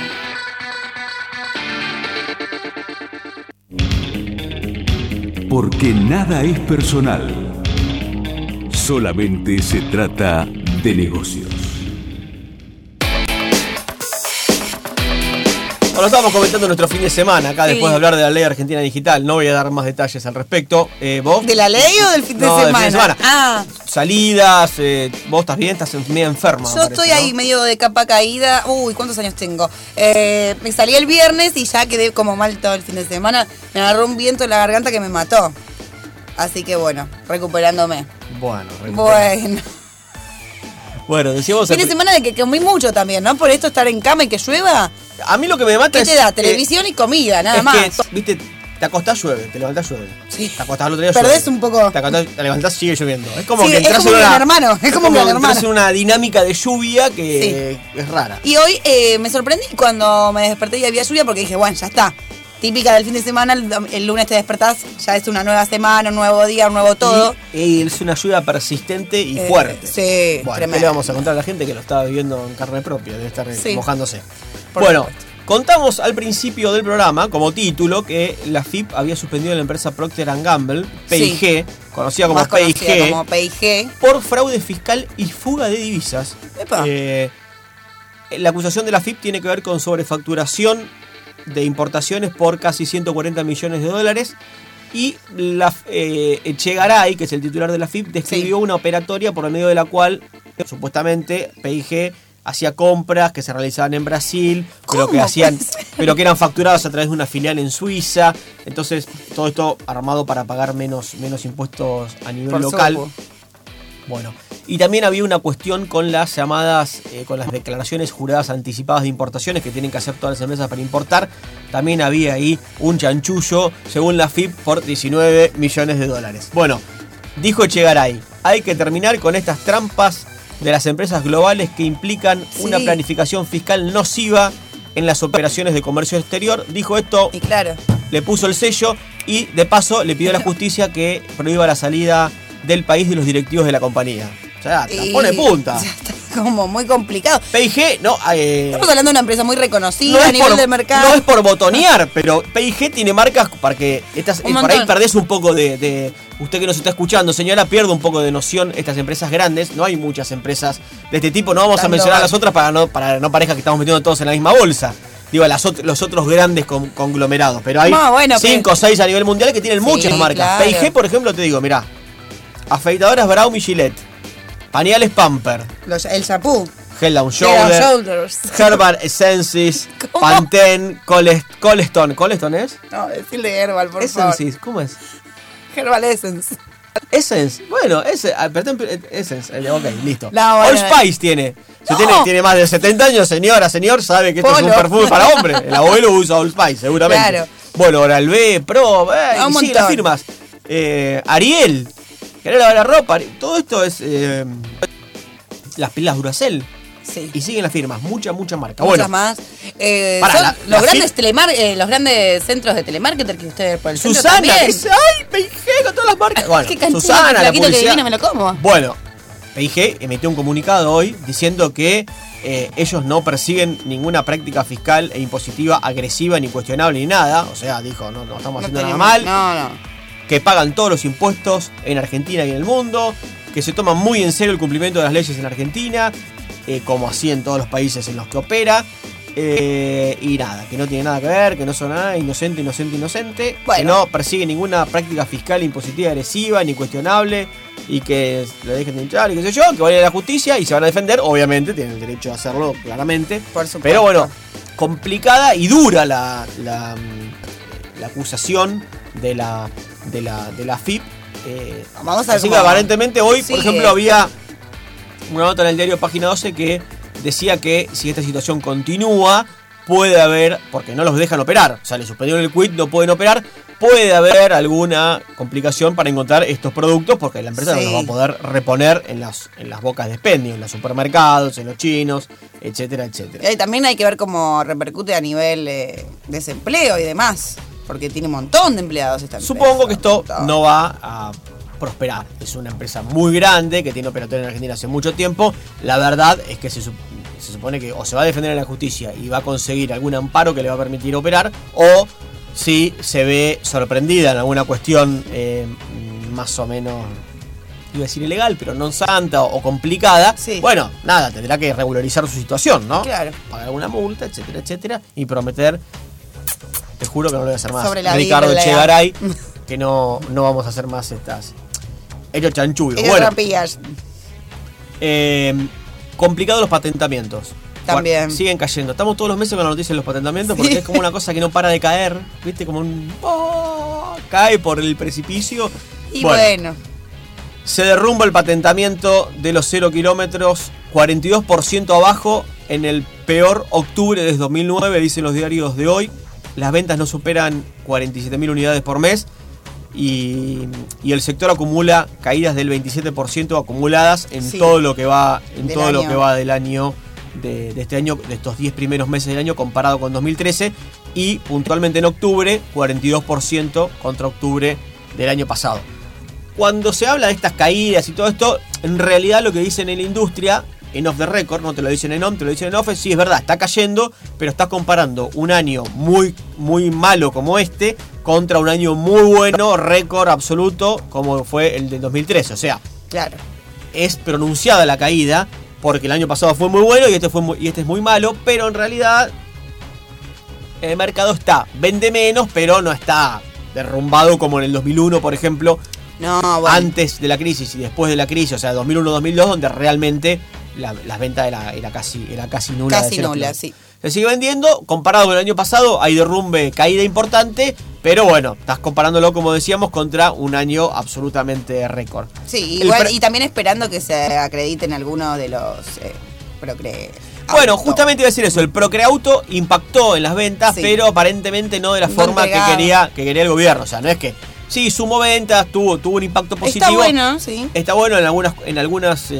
Porque nada es personal. Solamente se trata de negocios. Bueno, estábamos comentando nuestro fin de semana acá Sí. después de hablar de la ley argentina digital. No voy a dar más detalles al respecto. ¿Vos? ¿De la ley o del fin de No, semana? del fin de semana. Ah, Salidas, vos estás bien, estás medio enferma. yo me parece, estoy ahí ¿no? medio de capa caída. Uy, ¿cuántos años tengo? Me salí el viernes y ya quedé como mal todo el fin de semana. Me agarró un viento en la garganta que me mató. Así que bueno, recuperándome. Bueno, Bueno, decíamos... fin de semana de que comí mucho también, ¿no? Por esto estar en cama y que llueva. A mí lo que me mata ¿Qué es... te da? Televisión y comida, nada es más. que, viste, te acostás, llueve, te levantás, llueve. Sí. Te acostás al otro día, Perdés llueve. un poco. Te acostás, te levantás, sigue lloviendo. Es como Sí, que es entras como en Gran una... Hermano, es como Gran entras Hermano. en una dinámica de lluvia que es rara. Y hoy me sorprendí cuando me desperté y había lluvia porque dije, bueno, ya está. Típica del fin de semana, el lunes te despertás, ya es una nueva semana, un nuevo día, un nuevo todo. Y es una lluvia persistente y fuerte. Sí, Bueno, tremendo. ¿qué le vamos a contar a la gente que lo estaba viviendo en carne propia? Debe estar Sí. mojándose. Por Bueno, supuesto. contamos al principio del programa, como título, que la FIP había suspendido la empresa Procter & Gamble, PIG, conocida como Más conocida PIG, como PIG. por fraude fiscal y fuga de divisas. Epa. La acusación de la FIP tiene que ver con sobrefacturación de importaciones por casi 140 millones de dólares. Y Echegaray, que es el titular de la FIP, describió una operatoria por medio de la cual supuestamente PIG hacía compras que se realizaban en Brasil, pero que eran facturadas a través de una filial en Suiza. Entonces, todo esto armado para pagar menos impuestos a nivel Por local. supuesto. Bueno, y también había una cuestión con las llamadas, con las declaraciones juradas anticipadas de importaciones que tienen que hacer todas las empresas para importar. También había ahí un chanchullo, según la FIP, por 19 millones de dólares. Bueno, dijo Echegaray, hay que terminar con estas trampas de las empresas globales que implican una planificación fiscal nociva en las operaciones de comercio exterior. Dijo esto, y claro, le puso el sello y de paso le pidió a la justicia que prohíba la salida del país de los directivos de la compañía. O sea, te pone punta. Ya está como muy complicado. PIG, no... Estamos hablando de una empresa muy reconocida a nivel por, del mercado. no es por botonear, pero PIG tiene marcas para que estas, por ahí perdés un poco de... Usted que nos está escuchando, señora, pierde un poco de noción estas empresas grandes. No hay muchas empresas de este tipo. No vamos a mencionar las otras para no parezca que estamos metiendo todos en la misma bolsa. Digo, los otros grandes conglomerados. Pero hay 5 o 6 a nivel mundial que tienen muchas marcas. Claro. PIG, por ejemplo, te digo, mirá. Afeitadoras Braun y Gillette. Pañales Pamper. El shampoo. Head Down Head Down Shoulders. Herbal Essences. Pantene. Coleston. ¿Coleston es? No, decirle Herbal, por Essences. favor. ¿Cómo es? Herbal Essence. Essence. Bueno, Essence. Ok, listo. No, Old bueno. Spice tiene. Si No. tiene más de 70 años, señor, sabe que esto es un Polo. perfume para hombre. El abuelo usa Old Spice, seguramente. Claro. Bueno, Oral-B, Pro, Un y sí, montón. las firmas. Ariel. ¿Querés lavar la ropa? Todo esto es las pilas Duracell. Sí. Y siguen las firmas, mucha marca. Muchas Bueno, más. Pará, Son la los grandes FIP los grandes centros de telemarketer que ustedes por el centro Susana, también. ¡ay, PIG con todas las marcas! Bueno, Qué canchero, Susana, la flaquito que publicidad. viene, me lo como. Bueno, PIG emitió un comunicado hoy diciendo que ellos no persiguen ninguna práctica fiscal e impositiva agresiva ni cuestionable ni nada. O sea, dijo, no estamos haciendo nada mal. No. Que pagan todos los impuestos en Argentina y en el mundo. Que se toman muy en serio el cumplimiento de las leyes en Argentina. Como así en todos los países en los que opera. Y nada, que no tiene nada que ver, que no son nada inocente. Bueno. Que no persigue ninguna práctica fiscal impositiva agresiva ni cuestionable. Y que lo dejen de hinchar y qué sé yo, que vayan a la justicia y se van a defender. Obviamente, tienen el derecho a hacerlo, claramente. Por supuesto. Pero bueno, complicada y dura la acusación de la FIP. Vamos a ver así que cómo aparentemente hoy, sigue. por ejemplo, había una nota en el diario Página 12 que decía que si esta situación continúa, puede haber, porque no los dejan operar, o sea, le suspendieron el quit, no pueden operar, puede haber alguna complicación para encontrar estos productos, porque la empresa no los va a poder reponer en las bocas de expendio, en los supermercados, en los chinos, etcétera, etcétera. Y también hay que ver cómo repercute a nivel desempleo y demás. Porque tiene un montón de empleados esta empresa. Supongo que esto no va a prosperar. Es una empresa muy grande que tiene operatorio en Argentina hace mucho tiempo. La verdad es que se supone que o se va a defender en la justicia y va a conseguir algún amparo que le va a permitir operar, o si se ve sorprendida en alguna cuestión más o menos iba a decir ilegal, pero no santa o complicada, bueno, nada, tendrá que regularizar su situación, ¿no? Claro. Pagar alguna multa, etcétera, etcétera, y prometer, te juro que no lo voy a hacer más. Sobre la Ricardo Biblia. Echegaray, que no vamos a hacer más estas hechos chanchullos. Ellos Bueno, rapillas. complicados los patentamientos. También. Siguen cayendo. Estamos todos los meses con la noticia de los patentamientos porque es como una cosa que no para de caer, ¿viste? Como un... cae por el precipicio. Y bueno. Se derrumba el patentamiento de los 0 kilómetros, 42% abajo en el peor octubre desde 2009, dicen los diarios de hoy. Las ventas no superan 47.000 unidades por mes y el sector acumula caídas del 27% acumuladas en todo lo que va lo que va del año de este año, de estos 10 primeros meses del año comparado con 2013 y puntualmente en octubre 42% contra octubre del año pasado. Cuando se habla de estas caídas y todo esto, en realidad lo que dicen en la industria, en off the record, no te lo dicen en on, te lo dicen en off, sí es verdad, está cayendo, pero estás comparando un año muy, muy malo como este contra un año muy bueno, récord absoluto, como fue el del 2013. O sea, claro, es pronunciada la caída, porque el año pasado fue muy bueno y este es muy malo, pero en realidad el mercado vende menos, pero no está derrumbado como en el 2001, por ejemplo. No, bueno. Antes de la crisis y después de la crisis, o sea, 2001-2002, donde realmente las ventas era casi nula. Casi nula, sí. Se sigue vendiendo, comparado con el año pasado, hay derrumbe, caída importante, pero bueno, estás comparándolo, como decíamos, contra un año absolutamente récord. Sí, igual, y también esperando que se acrediten algunos de los Bueno, justamente iba a decir eso, el Procreauto impactó en las ventas, pero aparentemente no de la forma que quería el gobierno, o sea, no es que... Sí, sumó ventas, tuvo un impacto positivo. Está bueno, sí. Está bueno en algunas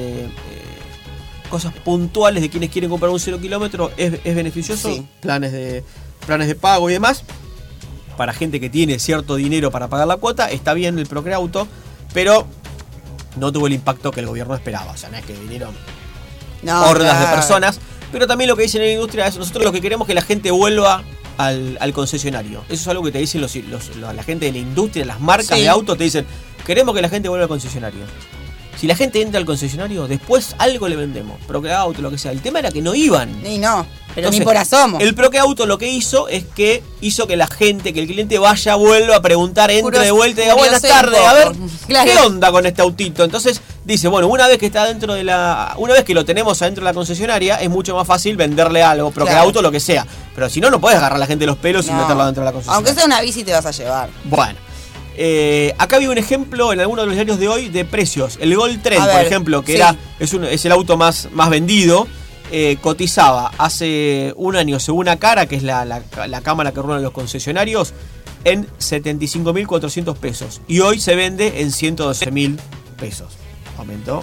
cosas puntuales de quienes quieren comprar un 0 kilómetro. Es beneficioso. Sí. Planes de pago y demás. Para gente que tiene cierto dinero para pagar la cuota, está bien el Procreauto, pero no tuvo el impacto que el gobierno esperaba. O sea, no es que vinieron hordas de personas. Pero también lo que dicen en la industria es, nosotros lo que queremos es que la gente vuelva al concesionario. Eso es algo que te dicen la gente de la industria, las marcas de autos, te dicen, queremos que la gente vuelva al concesionario. Si la gente entra al concesionario, después algo le vendemos, Procreauto, lo que sea. El tema era que no iban. Y no, pero entonces, ni por asomo. El Procreauto lo que hizo es que hizo que la gente, que el cliente vuelva a preguntar, entre de vuelta y diga, buenas tardes, a ver, claro, ¿qué onda con este autito? Entonces dice, bueno, una vez que está una vez que lo tenemos adentro de la concesionaria, es mucho más fácil venderle algo, Procreauto, lo que sea. Pero si no, no podés agarrar a la gente de los pelos y meterla dentro de la concesionaria. Aunque sea una bici te vas a llevar. Bueno. Acá vi un ejemplo en algunos de los diarios de hoy de precios. El Gol Trend, por ejemplo, que es el auto más vendido, cotizaba hace un año, según Acara, que es la cámara que rueda los concesionarios, en 75.400 pesos. Y hoy se vende en 112.000 pesos. Aumentó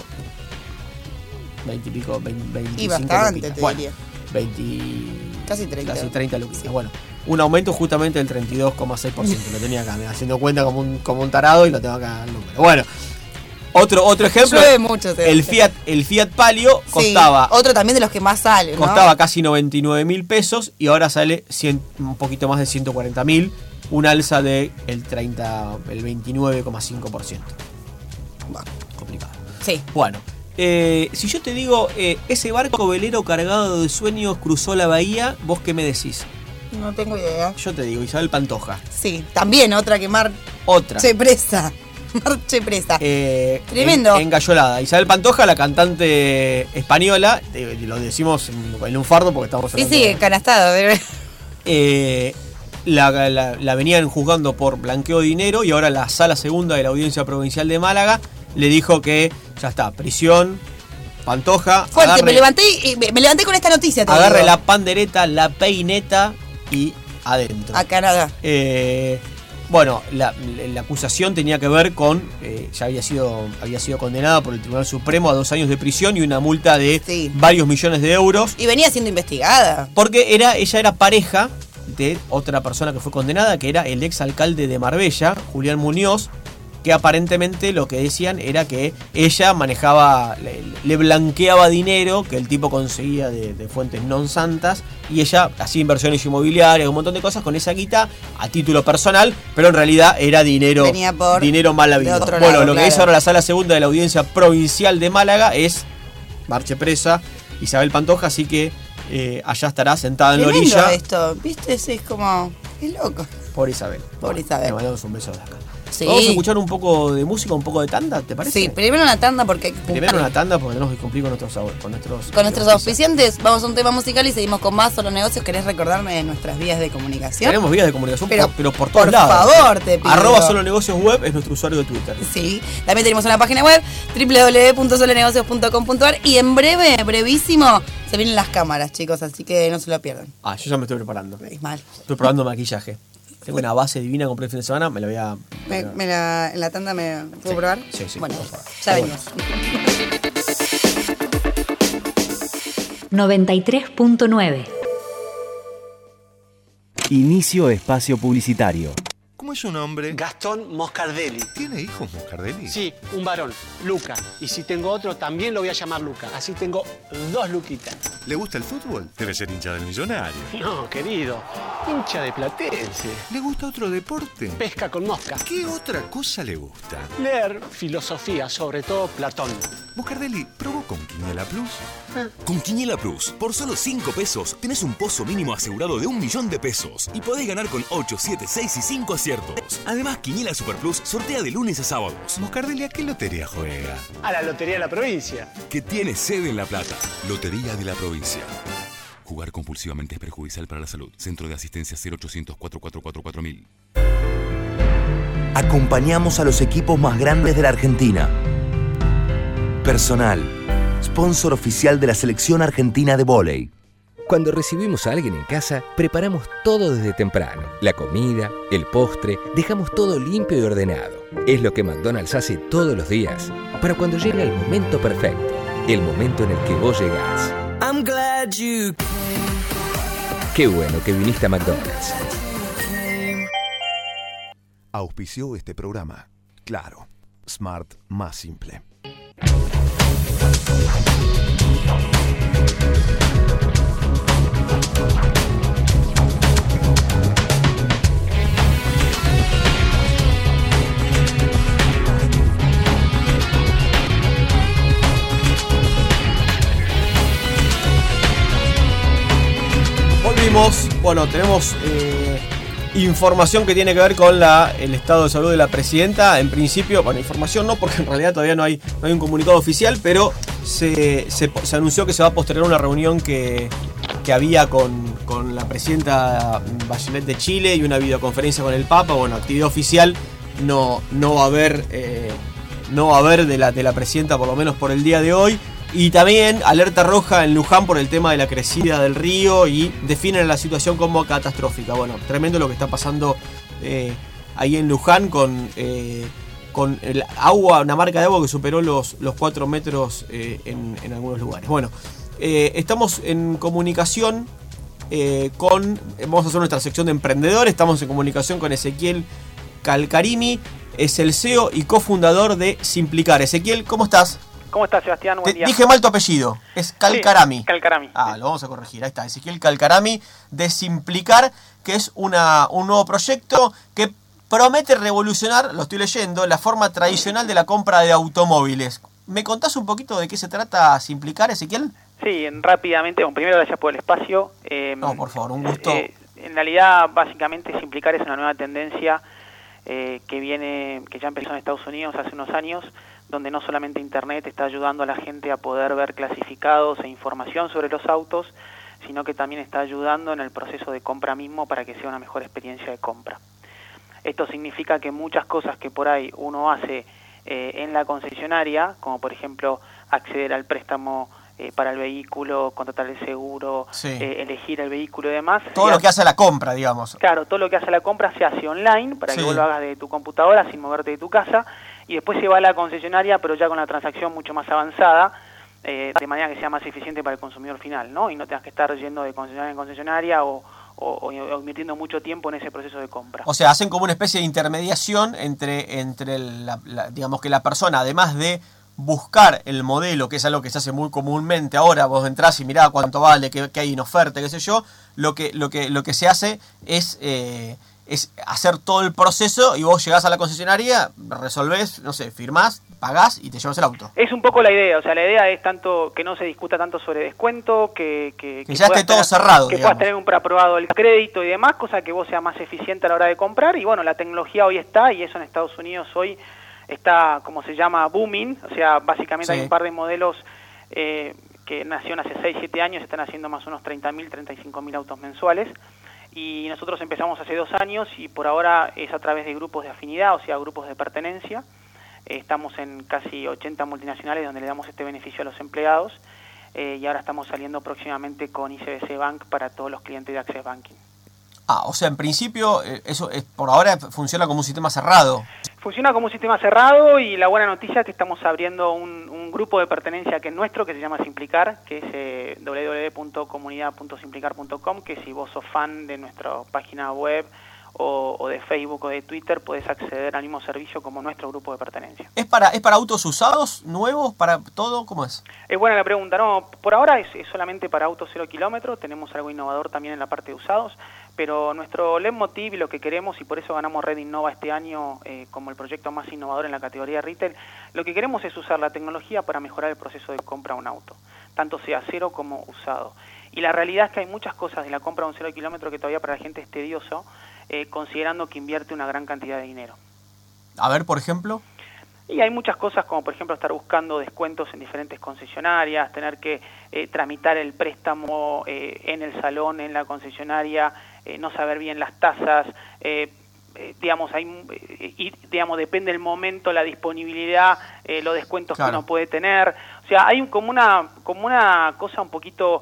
20 y pico, 25. Y bastante, te diría. 20, casi 30. Casi 30 lucas. Sí. Bueno, un aumento justamente del 32,6%. Lo tenía acá, haciendo cuenta como un tarado y lo tengo acá el número. Bueno, otro ejemplo. Mucho, el Fiat Palio costaba. Otro también de los que más sale, ¿no? Costaba casi 99.000 pesos y ahora sale un poquito más de 140.000. Un alza del 29,5%. Bueno. Complicado. Sí. Bueno. Si yo te digo, ese barco velero cargado de sueños cruzó la bahía, ¿vos qué me decís? No tengo idea. Yo te digo, Isabel Pantoja. Sí, también otra que Marche presa. Marche presa. Tremendo. Engallolada. Isabel Pantoja, la cantante española, lo decimos en un fardo porque estamos hablando. Sí, canastado. La venían juzgando por blanqueo de dinero y ahora la Sala Segunda de la Audiencia Provincial de Málaga le dijo que ya está, prisión, Pantoja. Fuerte, me levanté con esta noticia. Agarre la pandereta, la peineta y adentro. A Canadá. Bueno, la acusación tenía que ver con, ya había sido condenada por el Tribunal Supremo a 2 años de prisión y una multa de varios millones de euros. Y venía siendo investigada. Porque ella era pareja de otra persona que fue condenada, que era el ex alcalde de Marbella, Julián Muñoz, que aparentemente lo que decían era que ella manejaba, le blanqueaba dinero que el tipo conseguía de fuentes non santas, y ella hacía inversiones inmobiliarias, un montón de cosas con esa guita a título personal, pero en realidad era dinero mal habido. Bueno, lo que dice ahora la Sala Segunda de la Audiencia Provincial de Málaga es marche presa Isabel Pantoja, así que allá estará sentada en la orilla. Esto, ¿viste? Es como, es loco. Por Isabel. Por Isabel. Le mandamos un beso de acá. Sí. Vamos a escuchar un poco de música, un poco de tanda, ¿te parece? Sí, primero una tanda porque tenemos que cumplir con nuestros auspiciantes. Vamos a un tema musical y seguimos con más Solo Negocios. ¿Querés recordarme de nuestras vías de comunicación? Tenemos vías de comunicación, pero por por todos lados. Por favor, te pido. @Solo Negocios Web es nuestro usuario de Twitter. Sí, también tenemos una página web www.solonegocios.com.ar y en brevísimo se vienen las cámaras, chicos, así que no se lo pierdan. Yo ya me estoy preparando. Es mal. Estoy probando maquillaje. Tengo una base divina, compré el fin de semana, me la voy a... en la tanda me puedo probar. Sí. Bueno, ya venimos. 93.9. Inicio espacio publicitario. ¿Cómo es su nombre? Gastón Moscardelli. ¿Tiene hijos Moscardelli? Sí, un varón, Luca. Y si tengo otro, también lo voy a llamar Luca. Así tengo 2 Luquitas. ¿Le gusta el fútbol? Debe ser hincha del Millonario. No, querido. Hincha de Platense. ¿Le gusta otro deporte? Pesca con mosca. ¿Qué otra cosa le gusta? Leer filosofía, sobre todo Platón. Moscardelli, ¿probó con Quiniela Plus? Con Quiniela Plus, por solo 5 pesos, tenés un pozo mínimo asegurado de 1.000.000 de pesos. Y podés ganar con 8, 7, 6 y 5 aciertos. Además, Quiniela Super Plus sortea de lunes a sábados. Moscardelli, ¿a qué lotería juega? A la Lotería de la Provincia. Que tiene sede en La Plata. Lotería de la Provincia. Jugar compulsivamente es perjudicial para la salud. Centro de Asistencia 0800 444 4000. Acompañamos a los equipos más grandes de la Argentina. Personal, sponsor oficial de la Selección Argentina de Vóley. Cuando recibimos a alguien en casa, preparamos todo desde temprano. La comida, el postre, dejamos todo limpio y ordenado. Es lo que McDonald's hace todos los días. Para cuando llega el momento perfecto, el momento en el que vos llegás. I'm glad you came. Qué bueno que viniste a McDonald's. Auspició este programa. Claro, Smart más simple. Volvimos. Bueno, tenemos información que tiene que ver con el estado de salud de la presidenta. En principio, bueno, información no, porque en realidad todavía no hay un comunicado oficial, pero se anunció que se va a postergar una reunión que había con la presidenta Bachelet de Chile y una videoconferencia con el Papa. Bueno, actividad oficial no va a haber de la presidenta, por lo menos por el día de hoy. Y también alerta roja en Luján por el tema de la crecida del río y definen la situación como catastrófica. Bueno, tremendo lo que está pasando ahí en Luján con el agua, una marca de agua que superó los 4 metros en algunos lugares. Bueno, estamos en comunicación vamos a hacer nuestra sección de emprendedores. Estamos en comunicación con Ezequiel Calcarimi, es el CEO y cofundador de Simplicar. Ezequiel, ¿cómo estás? ¿Cómo estás, Sebastián? Buen día. Dije mal tu apellido, es Calcarami. Sí, Calcarami. Lo vamos a corregir, ahí está, Ezequiel Calcarami de Simplicar, que es un nuevo proyecto que promete revolucionar, lo estoy leyendo, la forma tradicional de la compra de automóviles. ¿Me contás un poquito de qué se trata Simplicar, Ezequiel? Sí, rápidamente, primero gracias por el espacio. No, por favor, un gusto. En realidad, básicamente, Simplicar es una nueva tendencia que ya empezó en Estados Unidos hace unos años, donde no solamente Internet está ayudando a la gente a poder ver clasificados e información sobre los autos, sino que también está ayudando en el proceso de compra mismo para que sea una mejor experiencia de compra. Esto significa que muchas cosas que por ahí uno hace en la concesionaria, como por ejemplo acceder al préstamo para el vehículo, contratar el seguro, sí, elegir el vehículo y demás. Todo lo que hace a la compra, digamos. Claro, todo lo que hace a la compra se hace online para que vos lo hagas de tu computadora sin moverte de tu casa, y después se va a la concesionaria, pero ya con la transacción mucho más avanzada, de manera que sea más eficiente para el consumidor final, ¿no? Y no tengas que estar yendo de concesionaria en concesionaria o o invirtiendo mucho tiempo en ese proceso de compra. O sea, hacen como una especie de intermediación entre digamos que la persona, además de buscar el modelo, que es algo que se hace muy comúnmente ahora, vos entrás y mirá cuánto vale, qué hay en oferta, qué sé yo, lo que se hace es hacer todo el proceso y vos llegás a la concesionaria, resolvés, no sé, firmás, pagás y te llevas el auto. Es un poco la idea, o sea, la idea es tanto que no se discuta tanto sobre descuento, que ya esté todo cerrado, que puedas tener un preaprobado el crédito y demás, cosa que vos seas más eficiente a la hora de comprar. Y bueno, la tecnología hoy está, y eso en Estados Unidos hoy está, como se llama, booming, o sea, básicamente hay un par de modelos que nacieron hace 6, 7 años, están haciendo más o menos 30.000, 35.000 autos mensuales. Y nosotros empezamos hace 2 años y por ahora es a través de grupos de afinidad, o sea, grupos de pertenencia. Estamos en casi 80 multinacionales donde le damos este beneficio a los empleados y ahora estamos saliendo próximamente con ICBC Bank para todos los clientes de Access Banking. O sea, en principio eso por ahora funciona como un sistema cerrado. Funciona como un sistema cerrado y la buena noticia es que estamos abriendo un grupo de pertenencia que es nuestro, que se llama Simplicar, que es www.comunidad.simplicar.com, que si vos sos fan de nuestra página web o de Facebook o de Twitter, podés acceder al mismo servicio como nuestro grupo de pertenencia. ¿Es para autos usados, nuevos, para todo? ¿Cómo es? Es buena la pregunta. No, por ahora es solamente para autos 0 kilómetros. Tenemos algo innovador también en la parte de usados, pero nuestro leitmotiv y lo que queremos, y por eso ganamos Red Innova este año como el proyecto más innovador en la categoría retail, lo que queremos es usar la tecnología para mejorar el proceso de compra de un auto, tanto sea cero como usado. Y la realidad es que hay muchas cosas de la compra de un 0 kilómetro que todavía para la gente es tedioso, considerando que invierte una gran cantidad de dinero. A ver, por ejemplo. Y hay muchas cosas como, por ejemplo, estar buscando descuentos en diferentes concesionarias, tener que tramitar el préstamo en el salón, en la concesionaria, no saber bien las tasas, digamos, depende del momento, la disponibilidad, los descuentos que uno puede tener. O sea, hay como una cosa un poquito,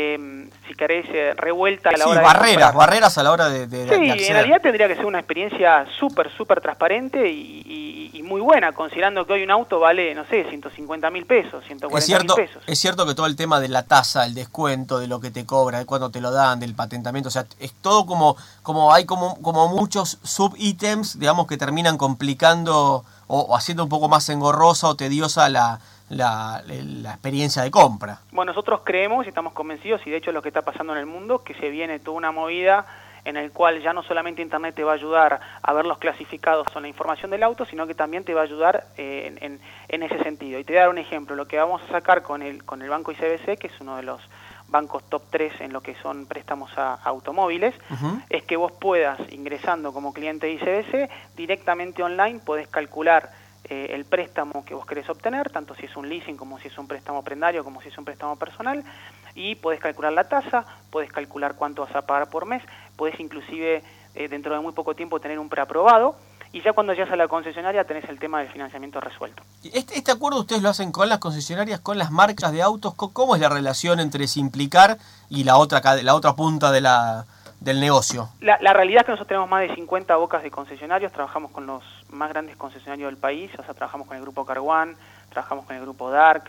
si querés, revuelta a la hora de barreras a la hora de acceder. En realidad tendría que ser una experiencia súper transparente y muy buena, considerando que hoy un auto vale, no sé, 150.000 pesos, 140.000 pesos. Es cierto que todo el tema de la tasa, el descuento, de lo que te cobra, de cuándo te lo dan, del patentamiento, o sea, es todo como hay como muchos sub-ítems, digamos, que terminan complicando o haciendo un poco más engorrosa o tediosa la experiencia de compra. Bueno, nosotros creemos y estamos convencidos, y de hecho es lo que está pasando en el mundo, que se viene toda una movida en el cual ya no solamente Internet te va a ayudar a ver los clasificados o la información del auto, sino que también te va a ayudar en ese sentido. Y te voy a dar un ejemplo. Lo que vamos a sacar con el banco ICBC, que es uno de los bancos top 3 en lo que son préstamos a automóviles, es que vos puedas, ingresando como cliente de ICBC, directamente online podés calcular el préstamo que vos querés obtener, tanto si es un leasing como si es un préstamo prendario, como si es un préstamo personal, y podés calcular la tasa, podés calcular cuánto vas a pagar por mes, podés inclusive dentro de muy poco tiempo tener un preaprobado, y ya cuando llegas a la concesionaria tenés el tema del financiamiento resuelto. ¿Este acuerdo ustedes lo hacen con las concesionarias, con las marcas de autos? ¿Cómo es la relación entre Simplicar y la otra punta del negocio? La realidad es que nosotros tenemos más de 50 bocas de concesionarios, trabajamos con los más grandes concesionarios del país, o sea, trabajamos con el grupo Car One, trabajamos con el grupo Dark,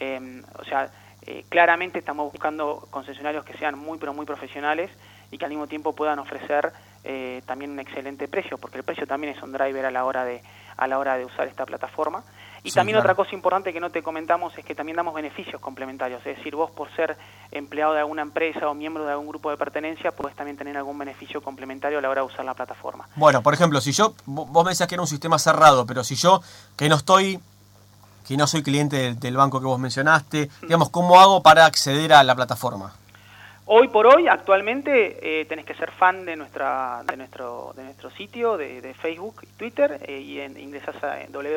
claramente estamos buscando concesionarios que sean muy pero muy profesionales y que al mismo tiempo puedan ofrecer también un excelente precio, porque el precio también es un driver a la hora de usar esta plataforma. Y sí, también otra cosa importante que no te comentamos es que también damos beneficios complementarios, es decir, vos por ser empleado de alguna empresa o miembro de algún grupo de pertenencia, podés también tener algún beneficio complementario a la hora de usar la plataforma. Bueno, por ejemplo, si vos me decías que era un sistema cerrado, pero si yo, que no soy cliente del banco que vos mencionaste, digamos, ¿cómo hago para acceder a la plataforma? Hoy por hoy, actualmente, tenés que ser fan de nuestro sitio de Facebook y Twitter y ingresás a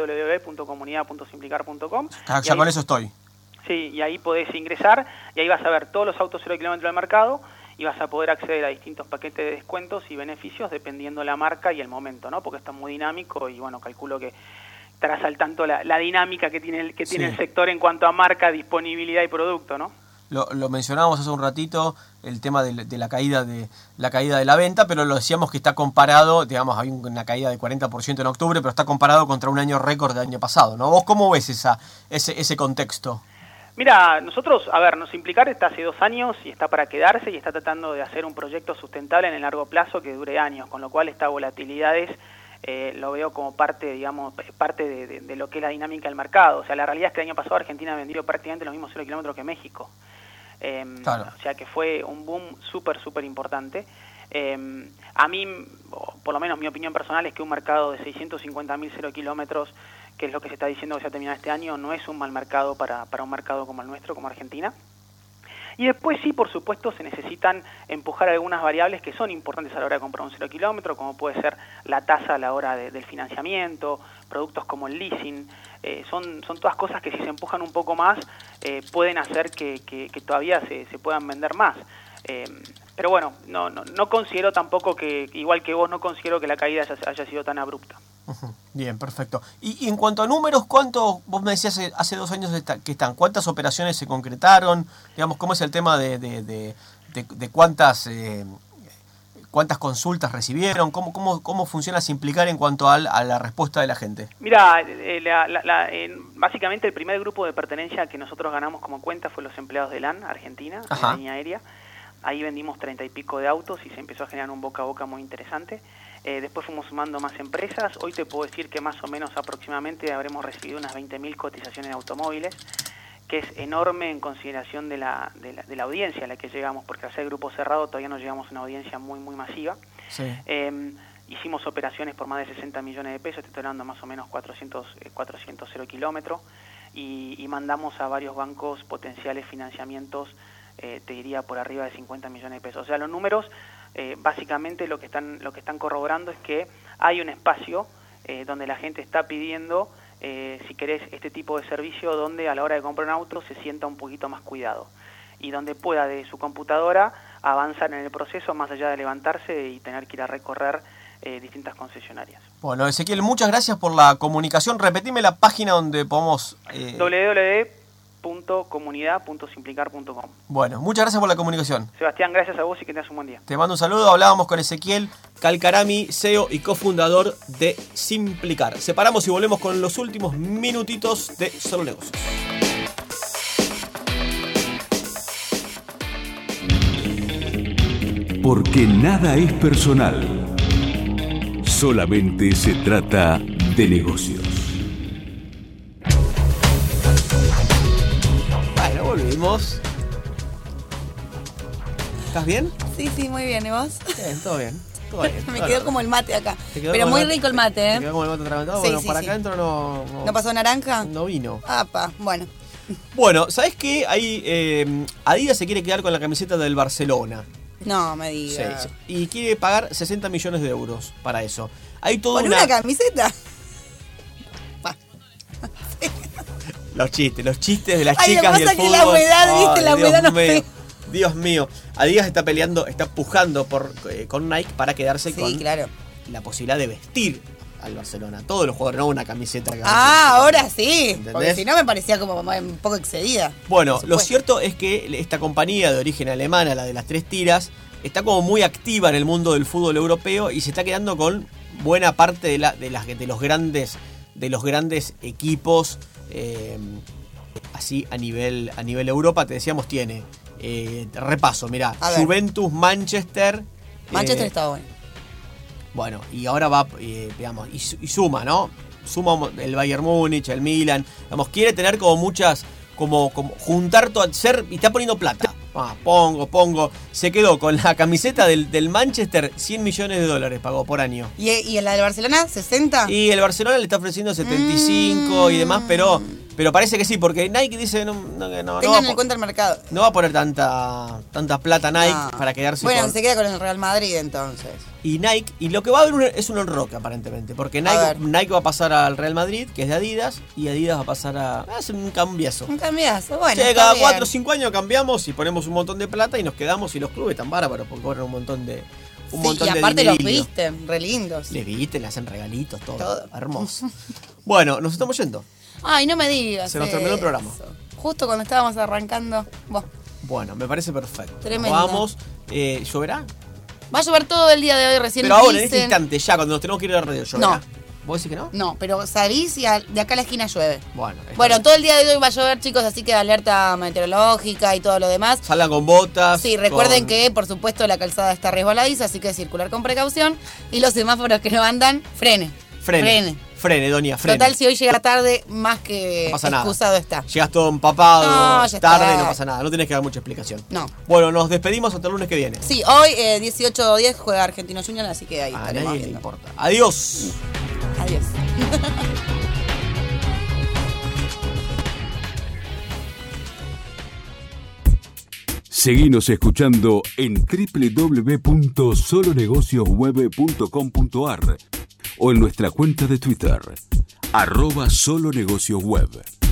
www.comunidad.simplicar.com. Ya con eso estoy. Sí, y ahí podés ingresar y ahí vas a ver todos los autos 0 kilómetros del mercado y vas a poder acceder a distintos paquetes de descuentos y beneficios dependiendo la marca y el momento, ¿no? Porque está muy dinámico y, bueno, calculo que estarás al tanto la dinámica que tiene el sector en cuanto a marca, disponibilidad y producto, ¿no? Lo mencionábamos hace un ratito, el tema de la caída de la venta, pero lo decíamos que está comparado, digamos, hay una caída de 40% en octubre, pero está comparado contra un año récord del año pasado, ¿no? ¿Vos cómo ves ese contexto? Mira, nosotros, Simplicar está hace 2 años y está para quedarse y está tratando de hacer un proyecto sustentable en el largo plazo que dure años, con lo cual esta volatilidad lo veo como parte, digamos, parte de lo que es la dinámica del mercado. O sea, la realidad es que el año pasado Argentina vendió prácticamente los mismos 0 kilómetros que México. Claro. O sea que fue un boom súper importante. A mí, por lo menos mi opinión personal, es que un mercado de 650.000 0 kilómetros, que es lo que se está diciendo que se va a terminar este año, no es un mal mercado para un mercado como el nuestro, como Argentina. Y después sí, por supuesto, se necesitan empujar algunas variables que son importantes a la hora de comprar un 0 kilómetro, como puede ser la tasa a la hora del financiamiento, productos como el leasing. Son todas cosas que si se empujan un poco más pueden hacer que todavía se puedan vender más. Pero bueno, no considero tampoco que, igual que vos, no considero que la caída haya sido tan abrupta. Bien, perfecto. Y en cuanto a números, ¿cuánto, vos me decías hace 2 años que están, cuántas operaciones se concretaron? Digamos, ¿cómo es el tema de cuántas consultas recibieron? ¿Cómo funciona Simplicar en cuanto a la respuesta de la gente? Mira, básicamente el primer grupo de pertenencia que nosotros ganamos como cuenta fue los empleados de LAN, Argentina, de la línea aérea. Ahí vendimos 30 y pico de autos y se empezó a generar un boca a boca muy interesante. Después fuimos sumando más empresas. Hoy te puedo decir que más o menos aproximadamente habremos recibido unas 20.000 cotizaciones de automóviles, que es enorme en consideración de la audiencia a la que llegamos, porque al ser grupo cerrado todavía no llegamos a una audiencia muy masiva. Sí. Hicimos operaciones por más de 60 millones de pesos, te estoy hablando más o menos 400 0 kilómetros, y mandamos a varios bancos potenciales financiamientos, te diría por arriba de 50 millones de pesos. O sea, los números básicamente lo que están corroborando es que hay un espacio donde la gente está pidiendo, si querés, este tipo de servicio donde a la hora de comprar un auto se sienta un poquito más cuidado y donde pueda de su computadora avanzar en el proceso más allá de levantarse y tener que ir a recorrer distintas concesionarias. Bueno, Ezequiel, muchas gracias por la comunicación. Repetime la página donde podemos... www.comunidad.simplicar.com. Bueno, muchas gracias por la comunicación. Sebastián, gracias a vos y que tengas un buen día. Te mando un saludo. Hablábamos con Ezequiel Calcarami, CEO y cofundador de Simplicar. Separamos y volvemos con los últimos minutitos de Solo Negocios. Porque nada es personal. Solamente se trata de negocios. Volvimos. ¿Estás bien? Sí, muy bien. ¿Y vos? Bien, todo bien. Me quedó como el mate acá. Pero muy rico el mate, ¿eh? ¿Te quedó como el mate atragantado? Sí, bueno, para acá adentro no... ¿No pasó naranja? No vino. Bueno. Bueno, ¿sabés qué? Ahí Adidas se quiere quedar con la camiseta del Barcelona. No, me digas. Sí. Y quiere pagar 60 millones de euros para eso. Hay todo ¿por una camiseta? Los chistes de las chicas y el fútbol. La humedad, ¿viste? La humedad no fue. Dios mío. Adidas está pujando con Nike para quedarse con la posibilidad de vestir al Barcelona. Todos los jugadores, no una camiseta. Ahora sí. ¿Entendés? Porque si no me parecía como un poco excedida. Bueno, lo cierto es que esta compañía de origen alemana, la de las 3 tiras, está como muy activa en el mundo del fútbol europeo y se está quedando con buena parte de los grandes equipos. Así a nivel Europa, te decíamos, tiene repaso, mirá, Juventus, Manchester está bueno. Bueno, y ahora va, digamos, y suma, ¿no? Suma el Bayern Múnich, el Milan, digamos, quiere tener como muchas, como juntar todo, y está poniendo plata. Pongo. Se quedó con la camiseta del Manchester, $100 millones pagó por año. ¿Y la del Barcelona, 60? Y el Barcelona le está ofreciendo 75 y demás, pero parece que sí, porque Nike dice no tengan en cuenta el mercado. No va a poner tanta plata Nike para quedarse se queda con el Real Madrid entonces. Y Nike, y lo que va a haber es un enroque aparentemente, porque Nike va a pasar al Real Madrid, que es de Adidas, y Adidas va a pasar a hacer un cambiazo. Bueno. Cada 4 o 5 años cambiamos y ponemos un montón de plata y nos quedamos, y los clubes tan bárbaros porque cobran un montón de y aparte los visten, re lindos. Les visten, le hacen regalitos, todo. Hermoso. Bueno, nos estamos yendo. Ay, no me digas. Se nos terminó el programa. Justo cuando estábamos arrancando. Bueno, me parece perfecto. Tremendo. Vamos. ¿Lloverá? Va a llover todo el día de hoy, recién. Pero ahora, en este instante, ya, cuando nos tenemos que ir a la radio, ¿lloverá? ¿Vos decís que no? No, pero salís y de acá a la esquina llueve. Bueno, todo el día de hoy va a llover, chicos, así que alerta meteorológica y todo lo demás. Salgan con botas. Sí, recuerden que, por supuesto, la calzada está resbaladiza, así que circular con precaución. Y los semáforos que no andan, frene. Frene, doña, frene. Total, si hoy llega tarde, más que excusado está. Llegas todo empapado, tarde, está. no pasa nada. No tienes que dar mucha explicación. No. Bueno, nos despedimos hasta el lunes que viene. Sí, hoy 18-10 juega Argentino Junior, así que ahí estaremos nadie viendo. le importa. Adiós. Adiós. Seguinos escuchando en www.solonegociosweb.com.ar o en nuestra cuenta de Twitter, @solonegociosweb.